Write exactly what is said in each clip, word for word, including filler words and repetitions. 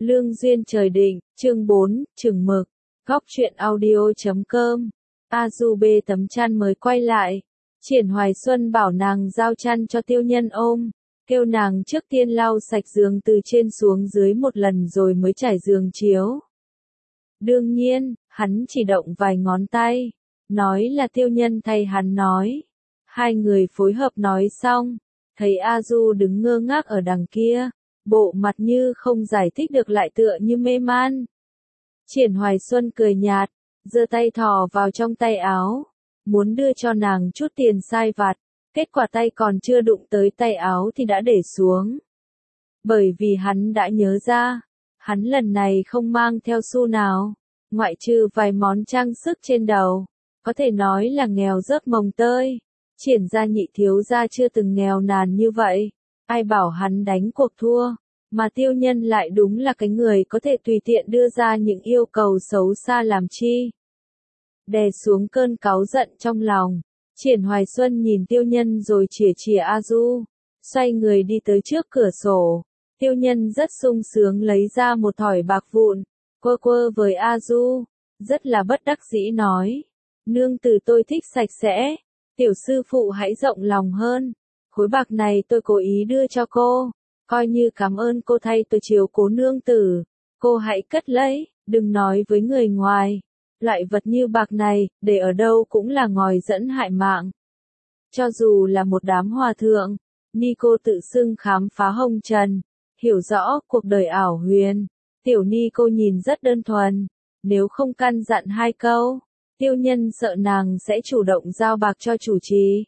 Lương duyên trời định, chương bốn, chừng mực, góc truyện audio chấm com. A Du bê tấm chăn mới quay lại. Triển Hoài Xuân bảo nàng giao chăn cho Tiêu Nhân ôm, kêu nàng trước tiên lau sạch giường từ trên xuống dưới một lần rồi mới trải giường chiếu. Đương nhiên, hắn chỉ động vài ngón tay, nói là Tiêu Nhân thay hắn nói. Hai người phối hợp nói xong, thấy A Du đứng ngơ ngác ở đằng kia, bộ mặt như không giải thích được lại tựa như mê man. Triển Hoài Xuân cười nhạt, giơ tay thò vào trong tay áo, muốn đưa cho nàng chút tiền sai vặt, kết quả tay còn chưa đụng tới tay áo thì đã để xuống. Bởi vì hắn đã nhớ ra, hắn lần này không mang theo xu nào, ngoại trừ vài món trang sức trên đầu, có thể nói là nghèo rớt mồng tơi. Triển gia nhị thiếu gia chưa từng nghèo nàn như vậy, ai bảo hắn đánh cuộc thua, mà Tiêu Nhân lại đúng là cái người có thể tùy tiện đưa ra những yêu cầu xấu xa làm chi. Đè xuống cơn cáu giận trong lòng, Triển Hoài Xuân nhìn Tiêu Nhân rồi chìa chìa A Du, xoay người đi tới trước cửa sổ. Tiêu Nhân rất sung sướng lấy ra một thỏi bạc vụn, quơ quơ với A Du, rất là bất đắc dĩ nói, nương tử tôi thích sạch sẽ. Tiểu sư phụ hãy rộng lòng hơn, khối bạc này tôi cố ý đưa cho cô, coi như cảm ơn cô thay tôi chiếu cố nương tử, cô hãy cất lấy, đừng nói với người ngoài, loại vật như bạc này, để ở đâu cũng là ngòi dẫn hại mạng. Cho dù là một đám hòa thượng, Ni cô tự xưng khám phá hồng trần, hiểu rõ cuộc đời ảo huyền, tiểu Ni cô nhìn rất đơn thuần, nếu không căn dặn hai câu, Tiêu Nhân sợ nàng sẽ chủ động giao bạc cho chủ trì.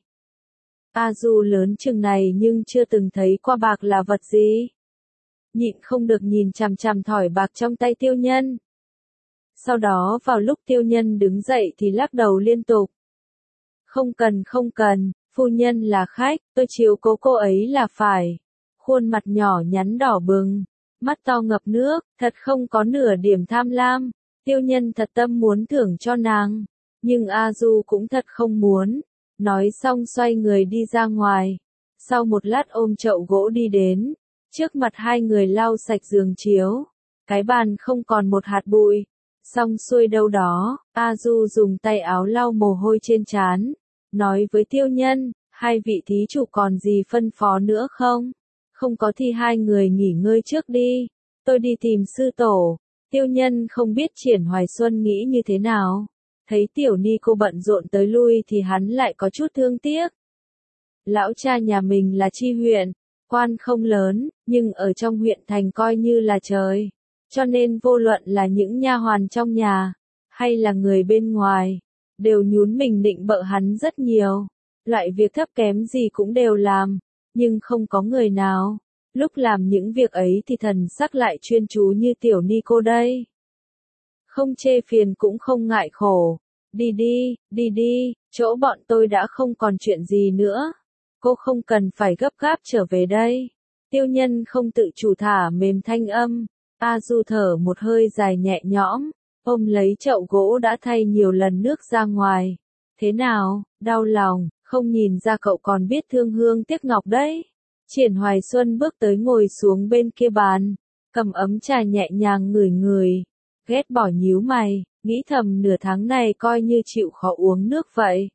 A Du lớn chừng này nhưng chưa từng thấy qua bạc là vật gì. Nhịn không được nhìn chằm chằm thỏi bạc trong tay Tiêu Nhân. Sau đó vào lúc Tiêu Nhân đứng dậy thì lắc đầu liên tục. Không cần không cần, phu nhân là khách, tôi chiếu cố cô ấy là phải. Khuôn mặt nhỏ nhắn đỏ bừng, mắt to ngập nước, thật không có nửa điểm tham lam. Tiêu Nhân thật tâm muốn thưởng cho nàng, nhưng A Du cũng thật không muốn. Nói xong xoay người đi ra ngoài. Sau một lát ôm chậu gỗ đi đến, trước mặt hai người lau sạch giường chiếu. Cái bàn không còn một hạt bụi. Xong xuôi đâu đó, A Du dùng tay áo lau mồ hôi trên trán, nói với Tiêu Nhân, hai vị thí chủ còn gì phân phó nữa không? Không có thì hai người nghỉ ngơi trước đi, tôi đi tìm sư tổ. Tiêu Nhân không biết Triển Hoài Xuân nghĩ như thế nào. Thấy tiểu Ni cô bận rộn tới lui thì hắn lại có chút thương tiếc. Lão cha nhà mình là tri huyện, quan không lớn, nhưng ở trong huyện thành coi như là trời. Cho nên vô luận là những nha hoàn trong nhà, hay là người bên ngoài, đều nhún mình nịnh bợ hắn rất nhiều. Loại việc thấp kém gì cũng đều làm, nhưng không có người nào. Lúc làm những việc ấy thì thần sắc lại chuyên chú như tiểu Ni cô đây. Không chê phiền cũng không ngại khổ. Đi đi, đi đi, chỗ bọn tôi đã không còn chuyện gì nữa. Cô không cần phải gấp gáp trở về đây. Tiêu Nhân không tự chủ thả mềm thanh âm. A Du thở một hơi dài nhẹ nhõm, ôm lấy chậu gỗ đã thay nhiều lần nước ra ngoài. Thế nào, đau lòng, không nhìn ra cậu còn biết thương hương tiếc ngọc đấy. Triển Hoài Xuân bước tới ngồi xuống bên kia bàn, cầm ấm trà nhẹ nhàng ngửi ngửi, ghét bỏ nhíu mày, nghĩ thầm nửa tháng này coi như chịu khó uống nước vậy.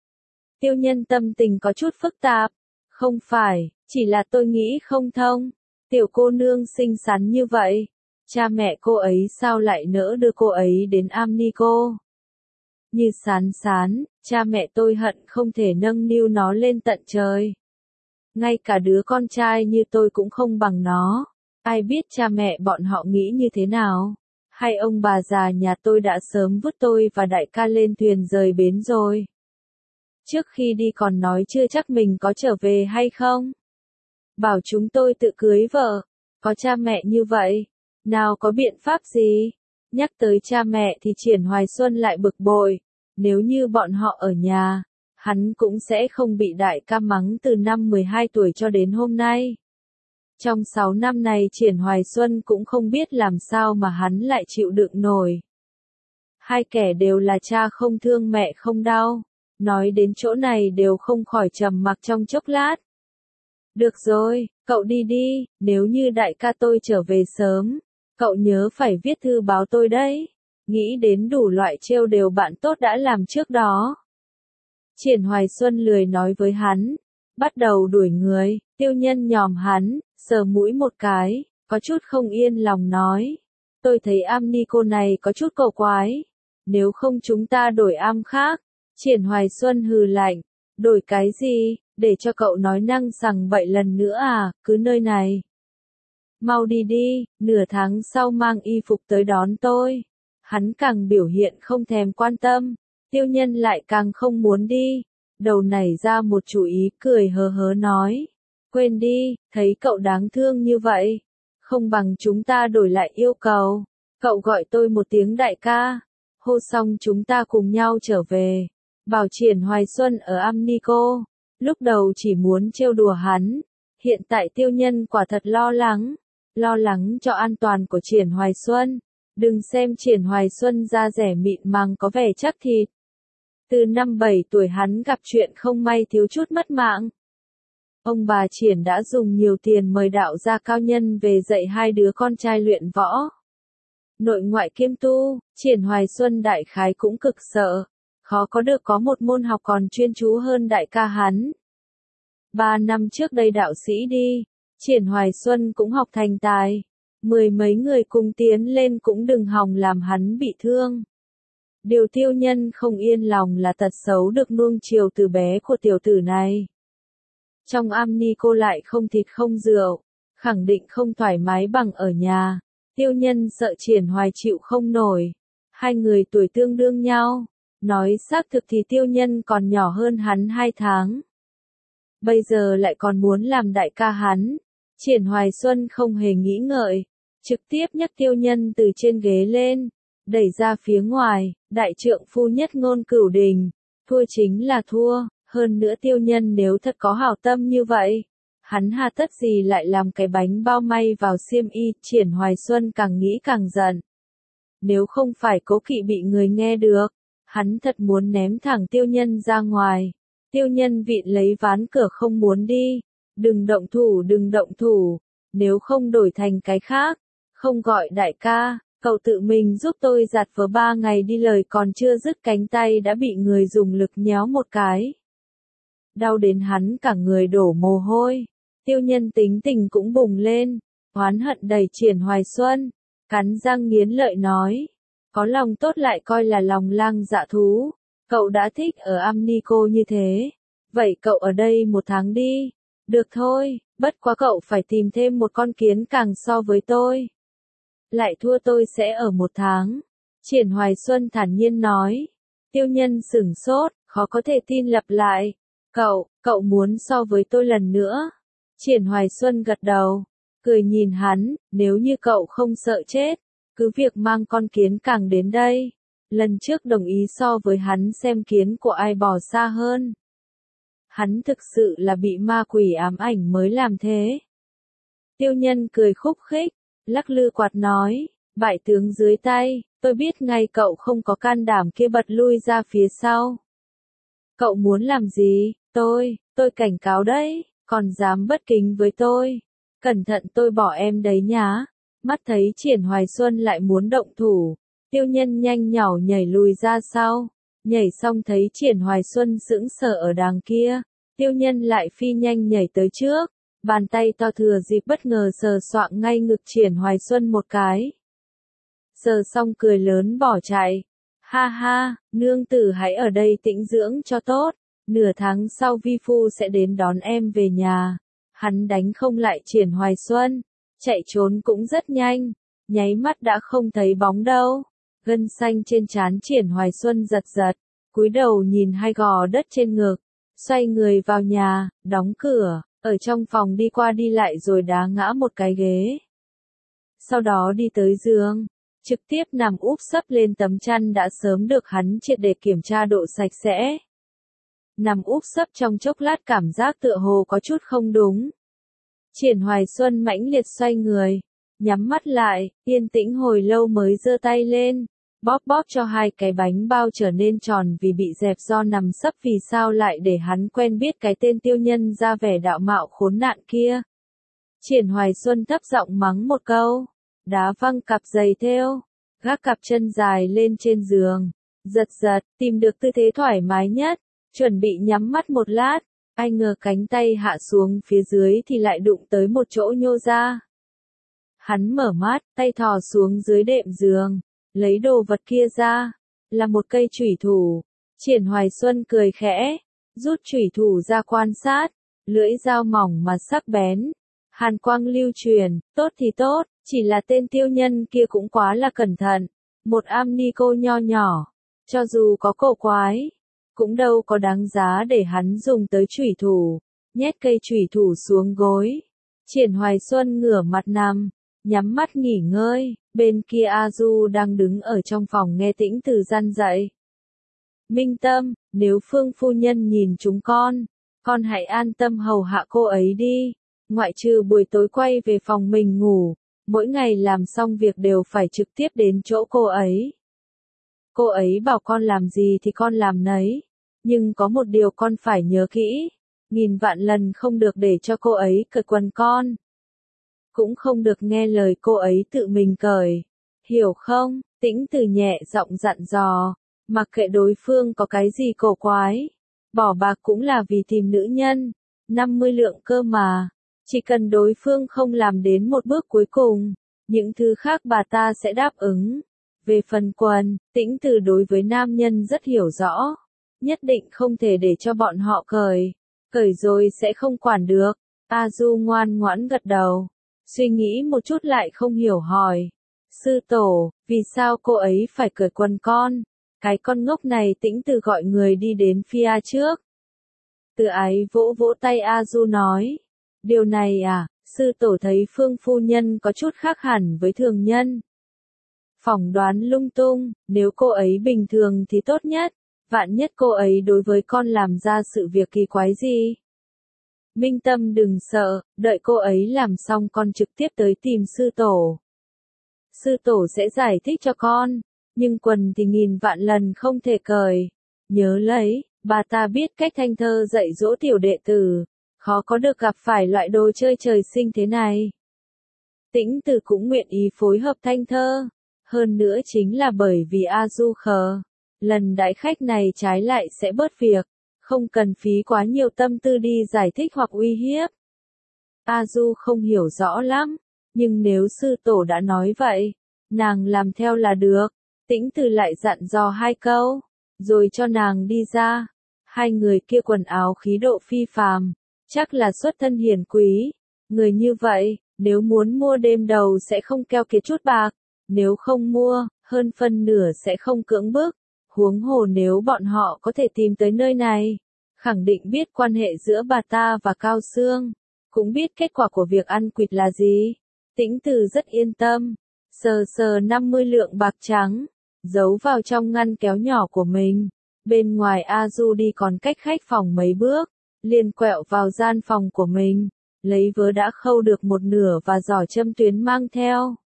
Tiêu Nhân tâm tình có chút phức tạp, không phải, chỉ là tôi nghĩ không thông, tiểu cô nương xinh xắn như vậy, cha mẹ cô ấy sao lại nỡ đưa cô ấy đến am ni cô. Như Sán Sán, cha mẹ tôi hận không thể nâng niu nó lên tận trời. Ngay cả đứa con trai như tôi cũng không bằng nó, ai biết cha mẹ bọn họ nghĩ như thế nào. Hay ông bà già nhà tôi đã sớm vứt tôi và đại ca lên thuyền rời bến rồi. Trước khi đi còn nói chưa chắc mình có trở về hay không. Bảo chúng tôi tự cưới vợ, có cha mẹ như vậy, nào có biện pháp gì. Nhắc tới cha mẹ thì Triển Hoài Xuân lại bực bội, nếu như bọn họ ở nhà, hắn cũng sẽ không bị đại ca mắng từ năm mười hai tuổi cho đến hôm nay. Trong sáu năm này Triển Hoài Xuân cũng không biết làm sao mà hắn lại chịu đựng nổi. Hai kẻ đều là cha không thương mẹ không đau, nói đến chỗ này đều không khỏi trầm mặc trong chốc lát. Được rồi, cậu đi đi, nếu như đại ca tôi trở về sớm, Cậu nhớ phải viết thư báo tôi đấy. Nghĩ đến đủ loại trêu đều bạn tốt đã làm trước đó. Triển Hoài Xuân lười nói với hắn. Bắt đầu đuổi người, Tiêu Nhân nhòm hắn, sờ mũi một cái, có chút không yên lòng nói. Tôi thấy am ni cô này có chút cổ quái. Nếu không chúng ta đổi am khác. Triển Hoài Xuân hừ lạnh. Đổi cái gì, để cho cậu nói năng sằng bậy lần nữa à, cứ nơi này. Mau đi đi, nửa tháng sau mang y phục tới đón tôi. Hắn càng biểu hiện không thèm quan tâm. Tiêu Nhân lại càng không muốn đi. Đầu nảy ra một chủ ý cười hớ hớ nói. Quên đi, thấy cậu đáng thương như vậy. Không bằng chúng ta đổi lại yêu cầu. Cậu gọi tôi một tiếng đại ca. Hô xong chúng ta cùng nhau trở về. Bảo Triển Hoài Xuân ở Amnico. Lúc đầu chỉ muốn trêu đùa hắn. Hiện tại Tiêu Nhân quả thật lo lắng. Lo lắng cho an toàn của Triển Hoài Xuân. Đừng xem Triển Hoài Xuân da rẻ mịn màng có vẻ chắc thịt. Từ năm bảy tuổi hắn gặp chuyện không may thiếu chút mất mạng. Ông bà Triển đã dùng nhiều tiền mời đạo gia cao nhân về dạy hai đứa con trai luyện võ. Nội ngoại kiêm tu, Triển Hoài Xuân đại khái cũng cực sợ. Khó có được có một môn học còn chuyên chú hơn đại ca hắn. Ba năm trước đây đạo sĩ đi, Triển Hoài Xuân cũng học thành tài. Mười mấy người cùng tiến lên cũng đừng hòng làm hắn bị thương. Điều Tiêu Nhân không yên lòng là tật xấu được nuông chiều từ bé của tiểu tử này. Trong am ni cô lại không thịt không rượu, khẳng định không thoải mái bằng ở nhà. Tiêu Nhân sợ Triển Hoài chịu không nổi. Hai người tuổi tương đương nhau. Nói xác thực thì Tiêu Nhân còn nhỏ hơn hắn hai tháng. Bây giờ lại còn muốn làm đại ca hắn. Triển Hoài Xuân không hề nghĩ ngợi. Trực tiếp nhấc Tiêu Nhân từ trên ghế lên. Đẩy ra phía ngoài. Đại trượng phu nhất ngôn cửu đình. Thua chính là thua. Hơn nữa Tiêu Nhân nếu thật có hảo tâm như vậy. Hắn hà tất gì lại làm cái bánh bao may vào xiêm y. Triển Hoài Xuân càng nghĩ càng giận. Nếu không phải cố kỵ bị người nghe được. Hắn thật muốn ném thẳng Tiêu Nhân ra ngoài. Tiêu Nhân vịn lấy ván cửa không muốn đi. Đừng động thủ đừng động thủ. Nếu không đổi thành cái khác. Không gọi đại ca. Cậu tự mình giúp tôi giặt vớ ba ngày đi lời còn chưa dứt cánh tay đã bị người dùng lực nhéo một cái. Đau đến hắn cả người đổ mồ hôi. Tiêu Nhân tính tình cũng bùng lên. Oán hận đầy Triển Hoài Xuân. Cắn răng nghiến lợi nói. Có lòng tốt lại coi là lòng lang dạ thú. Cậu đã thích ở Amnico như thế. Vậy cậu ở đây một tháng đi. Được thôi, bất quá cậu phải tìm thêm một con kiến càng so với tôi. Lại thua tôi sẽ ở một tháng. Triển Hoài Xuân thản nhiên nói. Tiêu Nhân sửng sốt, khó có thể tin lặp lại. Cậu, cậu muốn so với tôi lần nữa. Triển Hoài Xuân gật đầu. Cười nhìn hắn, nếu như cậu không sợ chết. Cứ việc mang con kiến càng đến đây. Lần trước đồng ý so với hắn xem kiến của ai bò xa hơn. Hắn thực sự là bị ma quỷ ám ảnh mới làm thế. Tiêu Nhân cười khúc khích, lắc lư quạt nói, bại tướng dưới tay, tôi biết ngay cậu không có can đảm kia bật lui ra phía sau. Cậu muốn làm gì, tôi, tôi cảnh cáo đấy, còn dám bất kính với tôi. Cẩn thận tôi bỏ em đấy nhá. Mắt thấy Triển Hoài Xuân lại muốn động thủ. Tiêu Nhân nhanh nhảu nhảy lùi ra sau. Nhảy xong thấy Triển Hoài Xuân sững sờ ở đàng kia. Tiêu Nhân lại phi nhanh nhảy tới trước. Bàn tay to thừa dịp bất ngờ sờ soạng ngay ngực Triển Hoài Xuân một cái. Sờ xong cười lớn bỏ chạy. Ha ha, nương tử hãy ở đây tĩnh dưỡng cho tốt. Nửa tháng sau vi phu sẽ đến đón em về nhà. Hắn đánh không lại Triển Hoài Xuân. Chạy trốn cũng rất nhanh. Nháy mắt đã không thấy bóng đâu. Gân xanh trên trán Triển Hoài Xuân giật giật. Cúi đầu nhìn hai gò đất trên ngực. Xoay người vào nhà, đóng cửa. Ở trong phòng đi qua đi lại rồi đá ngã một cái ghế. Sau đó đi tới giường. Trực tiếp nằm úp sấp lên tấm chăn đã sớm được hắn triệt để kiểm tra độ sạch sẽ. Nằm úp sấp trong chốc lát cảm giác tựa hồ có chút không đúng. Triển Hoài Xuân mãnh liệt xoay người. Nhắm mắt lại, yên tĩnh hồi lâu mới giơ tay lên. Bóp bóp cho hai cái bánh bao trở nên tròn vì bị dẹp do nằm sấp vì sao lại để hắn quen biết cái tên Tiêu Nhân ra vẻ đạo mạo khốn nạn kia. Triển Hoài Xuân thấp giọng mắng một câu. đá văng cặp giày thêu, gác cặp chân dài lên trên giường, giật giật, tìm được tư thế thoải mái nhất, chuẩn bị nhắm mắt một lát, ai ngờ cánh tay hạ xuống phía dưới thì lại đụng tới một chỗ nhô ra. Hắn mở mắt, tay thò xuống dưới đệm giường, lấy đồ vật kia ra, là một cây chủy thủ. Triển Hoài Xuân cười khẽ, rút chủy thủ ra quan sát, lưỡi dao mỏng mà sắc bén. Hàn quang lưu truyền, tốt thì tốt, chỉ là tên tiêu nhân kia cũng quá là cẩn thận. Một am ni cô nho nhỏ, cho dù có cổ quái, cũng đâu có đáng giá để hắn dùng tới chủy thủ. Nhét cây chủy thủ xuống gối. Triển Hoài Xuân ngửa mặt nằm, nhắm mắt nghỉ ngơi, bên kia A Du đang đứng ở trong phòng nghe Tĩnh Từ răn dạy. Minh Tâm, nếu Phương phu nhân nhìn chúng con, con hãy an tâm hầu hạ cô ấy đi, ngoại trừ buổi tối quay về phòng mình ngủ, mỗi ngày làm xong việc đều phải trực tiếp đến chỗ cô ấy. Cô ấy bảo con làm gì thì con làm nấy, nhưng có một điều con phải nhớ kỹ, nghìn vạn lần không được để cho cô ấy cởi quần con. Cũng không được nghe lời cô ấy tự mình cởi, hiểu không? Tĩnh Từ nhẹ giọng dặn dò, mặc kệ đối phương có cái gì cổ quái, bỏ bạc cũng là vì tìm nữ nhân, năm mươi lượng cơ mà, chỉ cần đối phương không làm đến một bước cuối cùng, những thứ khác bà ta sẽ đáp ứng. Về phần quần, Tĩnh Từ đối với nam nhân rất hiểu rõ, nhất định không thể để cho bọn họ cởi, cởi rồi sẽ không quản được. A Du ngoan ngoãn gật đầu, suy nghĩ một chút lại không hiểu hỏi, sư tổ, vì sao cô ấy phải cởi quần con? Cái con ngốc này. Tĩnh Từ gọi người đi đến phía trước. Từ Ái vỗ vỗ tay A Du nói, điều này à, sư tổ thấy Phương phu nhân có chút khác hẳn với thường nhân. Phỏng đoán lung tung, nếu cô ấy bình thường thì tốt nhất, vạn nhất cô ấy đối với con làm ra sự việc kỳ quái gì. Minh Tâm đừng sợ, đợi cô ấy làm xong con trực tiếp tới tìm sư tổ. Sư tổ sẽ giải thích cho con, nhưng quần thì nghìn vạn lần không thể cởi. Nhớ lấy, bà ta biết cách thanh thơ dạy dỗ tiểu đệ tử, khó có được gặp phải loại đồ chơi trời sinh thế này. Tĩnh Từ cũng nguyện ý phối hợp thanh thơ, hơn nữa chính là bởi vì A Du khờ, lần đãi khách này trái lại sẽ bớt việc, không cần phí quá nhiều tâm tư đi giải thích hoặc uy hiếp. A Du không hiểu rõ lắm, nhưng nếu sư tổ đã nói vậy, nàng làm theo là được. Tĩnh Từ lại dặn dò hai câu, rồi cho nàng đi ra. Hai người kia quần áo khí độ phi phàm, chắc là xuất thân hiền quý. Người như vậy, nếu muốn mua đêm đầu sẽ không keo kiệt chút bạc, nếu không mua, hơn phân nửa sẽ không cưỡng bức. Huống hồ nếu bọn họ có thể tìm tới nơi này, khẳng định biết quan hệ giữa bà ta và Cao Sương, cũng biết kết quả của việc ăn quỵt là gì. Tĩnh Từ rất yên tâm, sờ sờ năm mươi lượng bạc trắng, giấu vào trong ngăn kéo nhỏ của mình. Bên ngoài A Du đi còn cách khách phòng mấy bước, liền quẹo vào gian phòng của mình, lấy vớ đã khâu được một nửa và giỏ châm tuyến mang theo.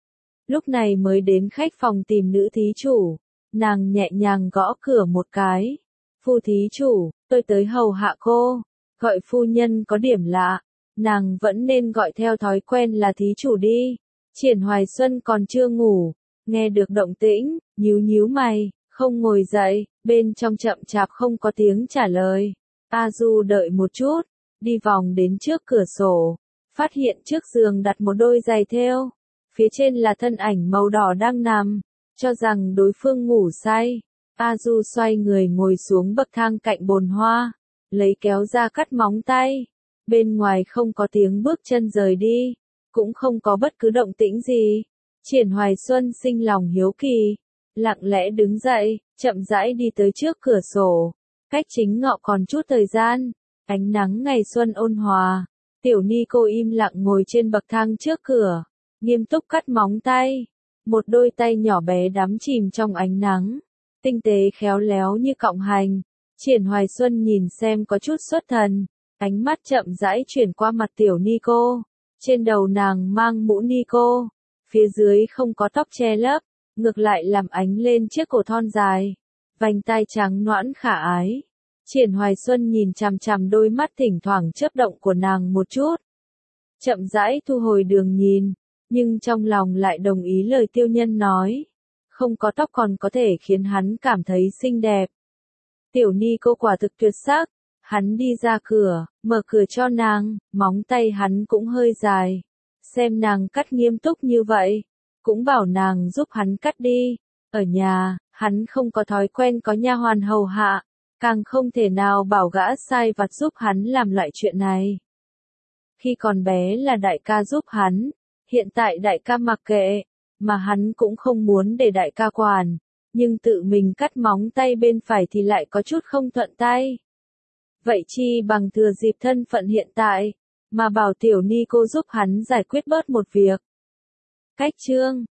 Lúc này mới đến khách phòng tìm nữ thí chủ, nàng nhẹ nhàng gõ cửa một cái. Phu thí chủ, tôi tới hầu hạ cô, gọi phu nhân có điểm lạ, nàng vẫn nên gọi theo thói quen là thí chủ đi. Triển Hoài Xuân còn chưa ngủ, nghe được động tĩnh, nhíu nhíu mày, không ngồi dậy, bên trong chậm chạp không có tiếng trả lời. A Du đợi một chút, đi vòng đến trước cửa sổ, phát hiện trước giường đặt một đôi giày thêu, phía trên là thân ảnh màu đỏ đang nằm, cho rằng đối phương ngủ say. A Du xoay người ngồi xuống bậc thang cạnh bồn hoa, lấy kéo ra cắt móng tay. Bên ngoài không có tiếng bước chân rời đi, cũng không có bất cứ động tĩnh gì. Triển Hoài Xuân sinh lòng hiếu kỳ, lặng lẽ đứng dậy, chậm rãi đi tới trước cửa sổ. Cách chính ngọ còn chút thời gian, ánh nắng ngày xuân ôn hòa. Tiểu Ni cô im lặng ngồi trên bậc thang trước cửa, nghiêm túc cắt móng tay. Một đôi tay nhỏ bé đắm chìm trong ánh nắng, tinh tế khéo léo như cọng hành. Triển Hoài Xuân nhìn xem có chút xuất thần, ánh mắt chậm rãi chuyển qua mặt Tiểu Ni cô. Trên đầu nàng mang mũ ni cô, phía dưới không có tóc che lấp, ngược lại làm ánh lên chiếc cổ thon dài, vành tai trắng nõn khả ái. Triển Hoài Xuân nhìn chằm chằm đôi mắt thỉnh thoảng chớp động của nàng một chút, chậm rãi thu hồi đường nhìn, nhưng trong lòng lại đồng ý lời tiêu nhân nói. Không có tóc còn có thể khiến hắn cảm thấy xinh đẹp. Tiểu ni cô quả thực tuyệt sắc. Hắn đi ra cửa, mở cửa cho nàng, móng tay hắn cũng hơi dài. Xem nàng cắt nghiêm túc như vậy, cũng bảo nàng giúp hắn cắt đi. Ở nhà, hắn không có thói quen có nha hoàn hầu hạ, càng không thể nào bảo gã sai vặt giúp hắn làm loại chuyện này. Khi còn bé là đại ca giúp hắn, hiện tại đại ca mặc kệ, mà hắn cũng không muốn để đại ca quản, nhưng tự mình cắt móng tay bên phải thì lại có chút không thuận tay. Vậy chi bằng thừa dịp thân phận hiện tại, mà bảo tiểu ni cô giúp hắn giải quyết bớt một việc. Cách chương